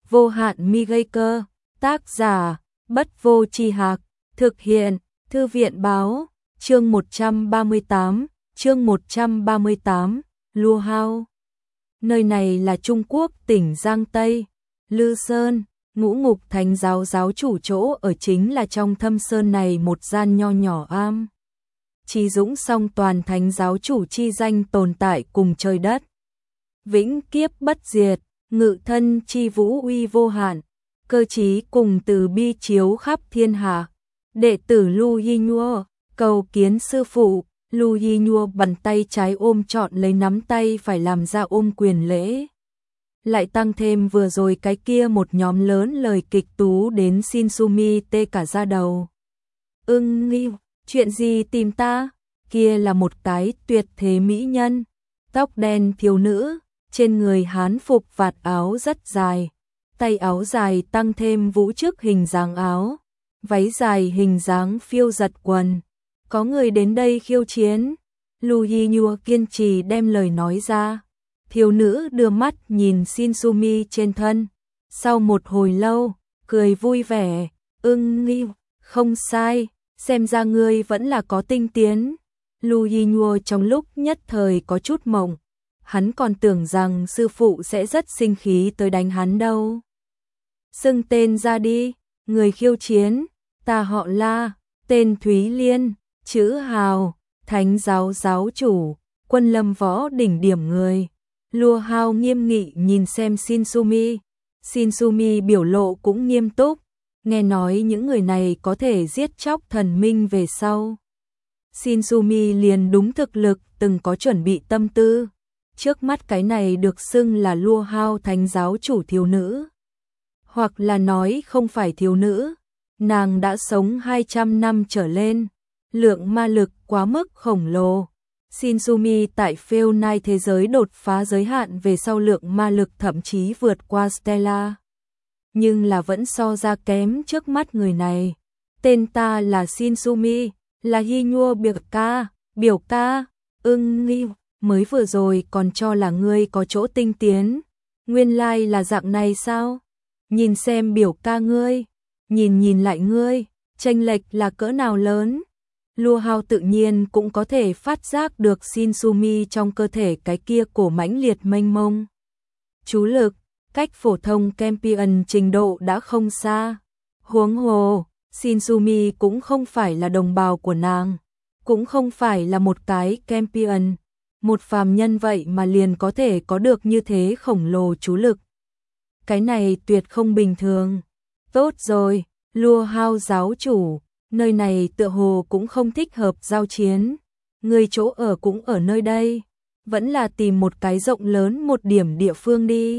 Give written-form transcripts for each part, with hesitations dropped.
Vô hạn mi gây cơ, tác giả, Bất Vô Tri Hạc, thực hiện, Thư viện báo, chương 138, Lua Hao. Nơi này là Trung Quốc tỉnh Giang Tây, Lư Sơn, Ngũ Ngục Thánh giáo giáo chủ chỗ ở chính là trong thâm sơn này một gian nho nhỏ am. Chí Dũng song toàn thánh giáo chủ chi danh tồn tại cùng trời đất. Vĩnh kiếp bất diệt, ngự thân chi vũ uy vô hạn, cơ trí cùng từ bi chiếu khắp thiên hạ. Đệ tử Lu Yinhua, cầu kiến sư phụ. Lu Yinhua bàn tay trái ôm trọn lấy nắm tay phải làm ra ôm quyền lễ. Lại tăng thêm vừa rồi cái kia một nhóm lớn lời kịch tú đến Shinsumi tê cả da đầu. Nghi, chuyện gì tìm ta? Kia là một cái tuyệt thế mỹ nhân, tóc đen thiếu nữ, trên người hán phục vạt áo rất dài, tay áo dài tăng thêm vũ chức hình dáng áo, váy dài hình dáng phiêu giật quần. Có người đến đây khiêu chiến. Lu Yinhua kiên trì đem lời nói ra. Thiếu nữ đưa mắt nhìn Shinsumi trên thân. Sau một hồi lâu, cười vui vẻ. Nghi, không sai, xem ra ngươi vẫn là có tinh tiến. Lu Yinhua trong lúc nhất thời có chút mộng. Hắn còn tưởng rằng sư phụ sẽ rất sinh khí tới đánh hắn đâu. Xưng tên ra đi, người khiêu chiến, ta họ La, tên Thúy Liên, chữ Hào, thánh giáo giáo chủ, quân lâm võ đỉnh điểm người. Lua Hao nghiêm nghị nhìn xem Shinsumi. Shinsumi biểu lộ cũng nghiêm túc, nghe nói những người này có thể giết chóc thần minh về sau. Shinsumi liền đúng thực lực từng có chuẩn bị tâm tư. Trước mắt cái này được xưng là Lua Hao thánh giáo chủ thiếu nữ. Hoặc là nói không phải thiếu nữ, nàng đã sống 200 năm trở lên. Lượng ma lực quá mức khổng lồ. Shinsumi tại Phêu Nai thế giới đột phá giới hạn về sau lượng ma lực thậm chí vượt qua Stella. Nhưng là vẫn so ra kém trước mắt người này. Tên ta là Shinsumi, là Yinhua biểu ca, Nghi, mới vừa rồi còn cho là ngươi có chỗ tinh tiến. Nguyên lai là dạng này sao? Nhìn xem biểu ca ngươi, nhìn lại ngươi, chênh lệch là cỡ nào lớn? Lua Hao tự nhiên cũng có thể phát giác được Shinsumi trong cơ thể cái kia cổ mãnh liệt mênh mông. Chú lực, cách phổ thông champion trình độ đã không xa. Huống hồ, Shinsumi cũng không phải là đồng bào của nàng, cũng không phải là một cái champion. Một phàm nhân vậy mà liền có thể có được như thế khổng lồ chú lực. Cái này tuyệt không bình thường. Tốt rồi, Lua Hao giáo chủ. Nơi này tựa hồ cũng không thích hợp giao chiến. Người chỗ ở cũng ở nơi đây. Vẫn là tìm một cái rộng lớn một điểm địa phương đi.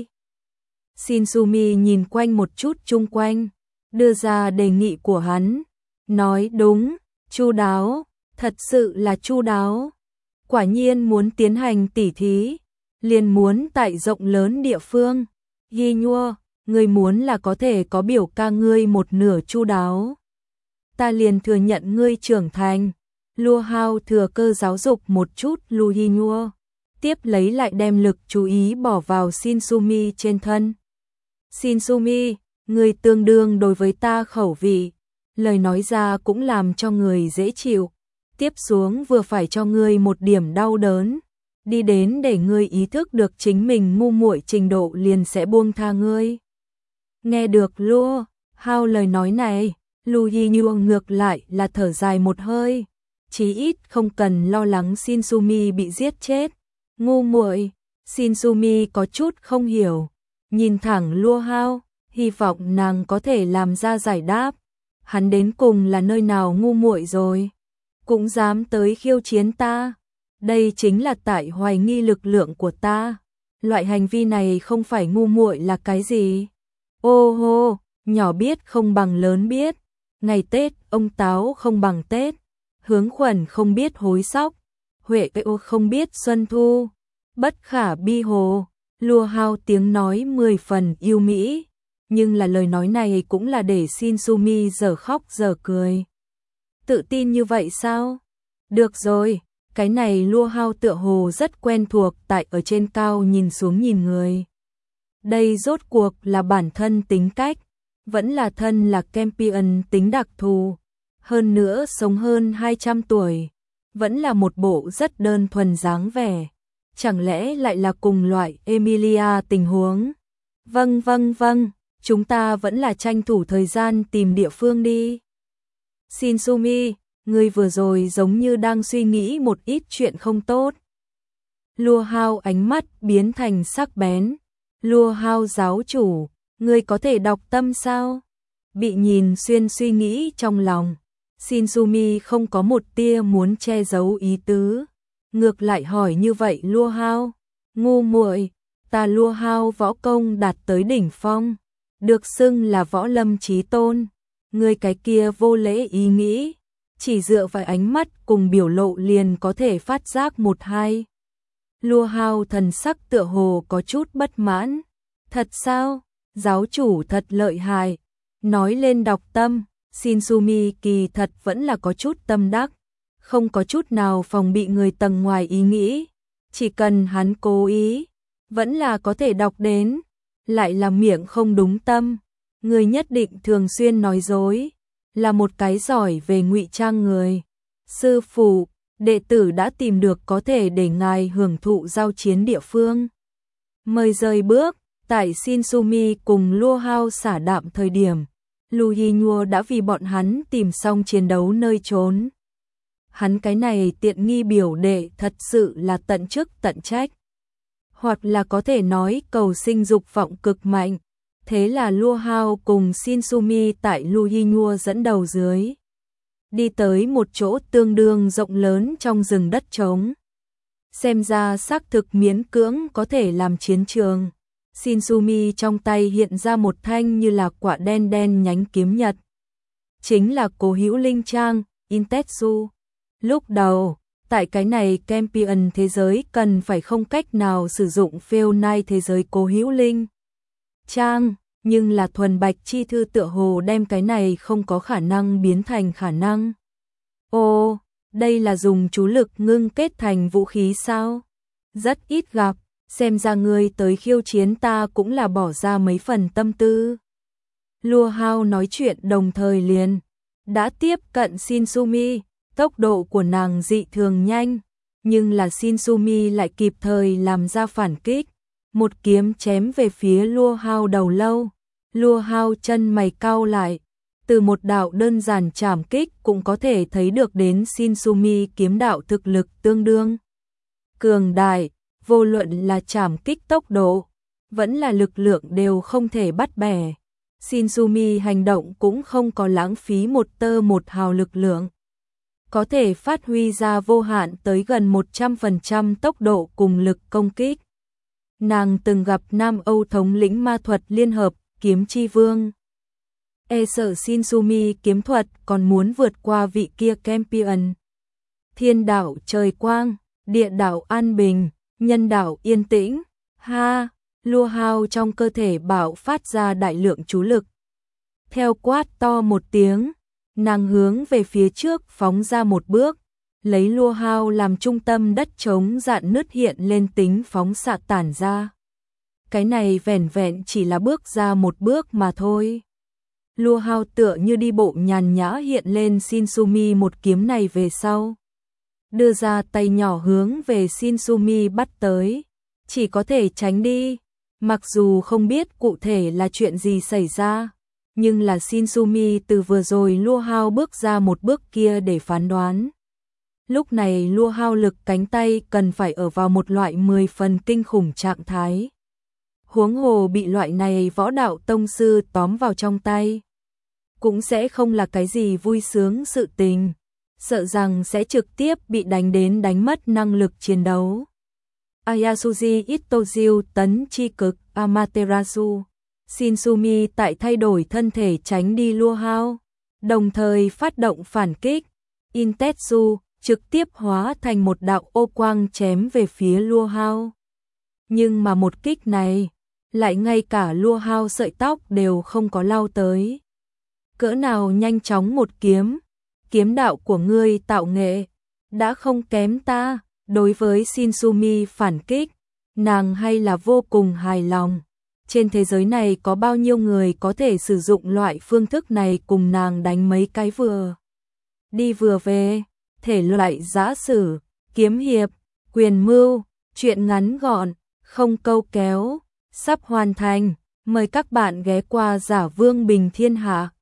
Shinsumi nhìn quanh một chút chung quanh, đưa ra đề nghị của hắn. Nói đúng, chu đáo, thật sự là chu đáo. Quả nhiên muốn tiến hành tỉ thí, liền muốn tại rộng lớn địa phương. Yinhua, người muốn là có thể có biểu ca ngươi một nửa chu đáo. Ta liền thừa nhận ngươi trưởng thành. Lua Hao thừa cơ giáo dục một chút Lu Yinhua, tiếp lấy lại đem lực chú ý bỏ vào Shinsumi trên thân. Shinsumi, ngươi tương đương đối với ta khẩu vị, lời nói ra cũng làm cho người dễ chịu. Tiếp xuống vừa phải cho ngươi một điểm đau đớn, đi đến để ngươi ý thức được chính mình ngu muội trình độ liền sẽ buông tha ngươi. Nghe được Lua Hao lời nói này, Lu Yinhua ngược lại là thở dài một hơi, chí ít không cần lo lắng Shinsumi bị giết chết. Ngu muội, Shinsumi có chút không hiểu, nhìn thẳng Lua Hao, hy vọng nàng có thể làm ra giải đáp. Hắn đến cùng là nơi nào ngu muội rồi, cũng dám tới khiêu chiến ta. Đây chính là tại hoài nghi lực lượng của ta. Loại hành vi này không phải ngu muội là cái gì? Ô hô, nhỏ biết không bằng lớn biết. Ngày Tết, ông táo không bằng Tết. Hướng Khuẩn không biết hối sóc. Huệ ô không biết xuân thu. Bất khả bi hồ. Lua Hao tiếng nói 10 phần yêu mỹ. Nhưng là lời nói này cũng là để Shinsumi giờ khóc giờ cười. Tự tin như vậy sao? Được rồi, cái này Lua Hao tựa hồ rất quen thuộc tại ở trên cao nhìn xuống nhìn người. Đây rốt cuộc là bản thân tính cách, vẫn là thân là champion tính đặc thù, hơn nữa sống hơn 200 tuổi, vẫn là một bộ rất đơn thuần dáng vẻ, chẳng lẽ lại là cùng loại Emilia tình huống. Vâng, chúng ta vẫn là tranh thủ thời gian tìm địa phương đi. Shinsumi, ngươi vừa rồi giống như đang suy nghĩ một ít chuyện không tốt. Lua Hao ánh mắt biến thành sắc bén. Lua Hao giáo chủ, ngươi có thể đọc tâm sao? Bị nhìn xuyên suy nghĩ trong lòng, Shinsumi không có một tia muốn che giấu ý tứ, ngược lại hỏi như vậy Lua Hao, ngu muội, ta Lua Hao võ công đạt tới đỉnh phong, được xưng là võ lâm chí tôn, ngươi cái kia vô lễ ý nghĩ, chỉ dựa vào ánh mắt cùng biểu lộ liền có thể phát giác một hai. Lua Hao thần sắc tựa hồ có chút bất mãn. Thật sao? Giáo chủ thật lợi hại. Nói lên đọc tâm, Shinsumi kỳ thật vẫn là có chút tâm đắc, không có chút nào phòng bị người tầng ngoài ý nghĩ. Chỉ cần hắn cố ý, vẫn là có thể đọc đến. Lại là miệng không đúng tâm. Người nhất định thường xuyên nói dối, là một cái giỏi về ngụy trang người. Sư phụ, đệ tử đã tìm được có thể để ngài hưởng thụ giao chiến địa phương. Mời rời bước, tại Shinsumi cùng Lua Hao xả đạm thời điểm, Lu Yinhua đã vì bọn hắn tìm xong chiến đấu nơi trốn. Hắn cái này tiện nghi biểu đệ thật sự là tận chức tận trách. Hoặc là có thể nói cầu sinh dục vọng cực mạnh. Thế là Lua Hao cùng Shinsumi tại Lu Yinhua dẫn đầu dưới, đi tới một chỗ tương đương rộng lớn trong rừng đất trống. Xem ra xác thực miễn cưỡng có thể làm chiến trường. Shinsumi trong tay hiện ra một thanh như là quả đen đen nhánh kiếm nhật. Chính là Cố Hữu Linh Trang, Intetsu. Lúc đầu, tại cái này champion thế giới cần phải không cách nào sử dụng Phêu Nai thế giới Cố Hữu Linh Trang, nhưng là thuần bạch chi thư tựa hồ đem cái này không có khả năng biến thành khả năng. Ồ, đây là dùng chú lực ngưng kết thành vũ khí sao? Rất ít gặp, xem ra ngươi tới khiêu chiến ta cũng là bỏ ra mấy phần tâm tư. Lua Hao nói chuyện đồng thời liền đã tiếp cận Shinsumi, tốc độ của nàng dị thường nhanh, nhưng là Shinsumi lại kịp thời làm ra phản kích, một kiếm chém về phía Lua Hao đầu lâu. Lua Hao chân mày cau lại, từ một đạo đơn giản trảm kích cũng có thể thấy được đến Shinsumi kiếm đạo thực lực tương đương cường đại, vô luận là trảm kích tốc độ, vẫn là lực lượng đều không thể bắt bẻ. Shinsumi hành động cũng không có lãng phí một tơ một hào lực lượng, có thể phát huy ra vô hạn tới gần 100% tốc độ cùng lực công kích. Nàng từng gặp Nam Âu thống lĩnh ma thuật liên hợp Kiếm Chi Vương. E sợ Shinsumi kiếm thuật còn muốn vượt qua vị kia champion. Thiên đạo trời quang, địa đạo an bình, nhân đạo yên tĩnh. Ha, Lua Hao trong cơ thể bạo phát ra đại lượng chú lực. Theo quát to một tiếng, nàng hướng về phía trước phóng ra một bước, lấy Lua Hao làm trung tâm đất trống rạn nứt hiện lên tính phóng xạ tản ra. Cái này vẻn vẹn chỉ là bước ra một bước mà thôi. Lua Hao tựa như đi bộ nhàn nhã hiện lên Shinsumi một kiếm này về sau, đưa ra tay nhỏ hướng về Shinsumi bắt tới, chỉ có thể tránh đi. Mặc dù không biết cụ thể là chuyện gì xảy ra, nhưng là Shinsumi từ vừa rồi Lua Hao bước ra một bước kia để phán đoán. Lúc này Lua Hao lực cánh tay cần phải ở vào một loại 10 phần kinh khủng trạng thái. Huống hồ bị loại này võ đạo tông sư tóm vào trong tay, cũng sẽ không là cái gì vui sướng sự tình, sợ rằng sẽ trực tiếp bị đánh đến đánh mất năng lực chiến đấu. Ayasuji Itojiu tấn chi cực Amaterasu. Shinsumi tại thay đổi thân thể tránh đi Lua Hao, đồng thời phát động phản kích. Intetsu trực tiếp hóa thành một đạo ô quang chém về phía Lua Hao. Nhưng mà một kích này, lại ngay cả Lua Hao sợi tóc đều không có lau tới. Cỡ nào nhanh chóng một kiếm, kiếm đạo của ngươi tạo nghệ, đã không kém ta. Đối với Shinsumi phản kích, nàng hay là vô cùng hài lòng. trên thế giới này có bao nhiêu người có thể sử dụng loại phương thức này cùng nàng đánh mấy cái vừa đi vừa về, thể loại giã sử, kiếm hiệp, quyền mưu, truyện ngắn gọn, không câu kéo, sắp hoàn thành, mời các bạn ghé qua Giả Vương Bình Thiên Hạ.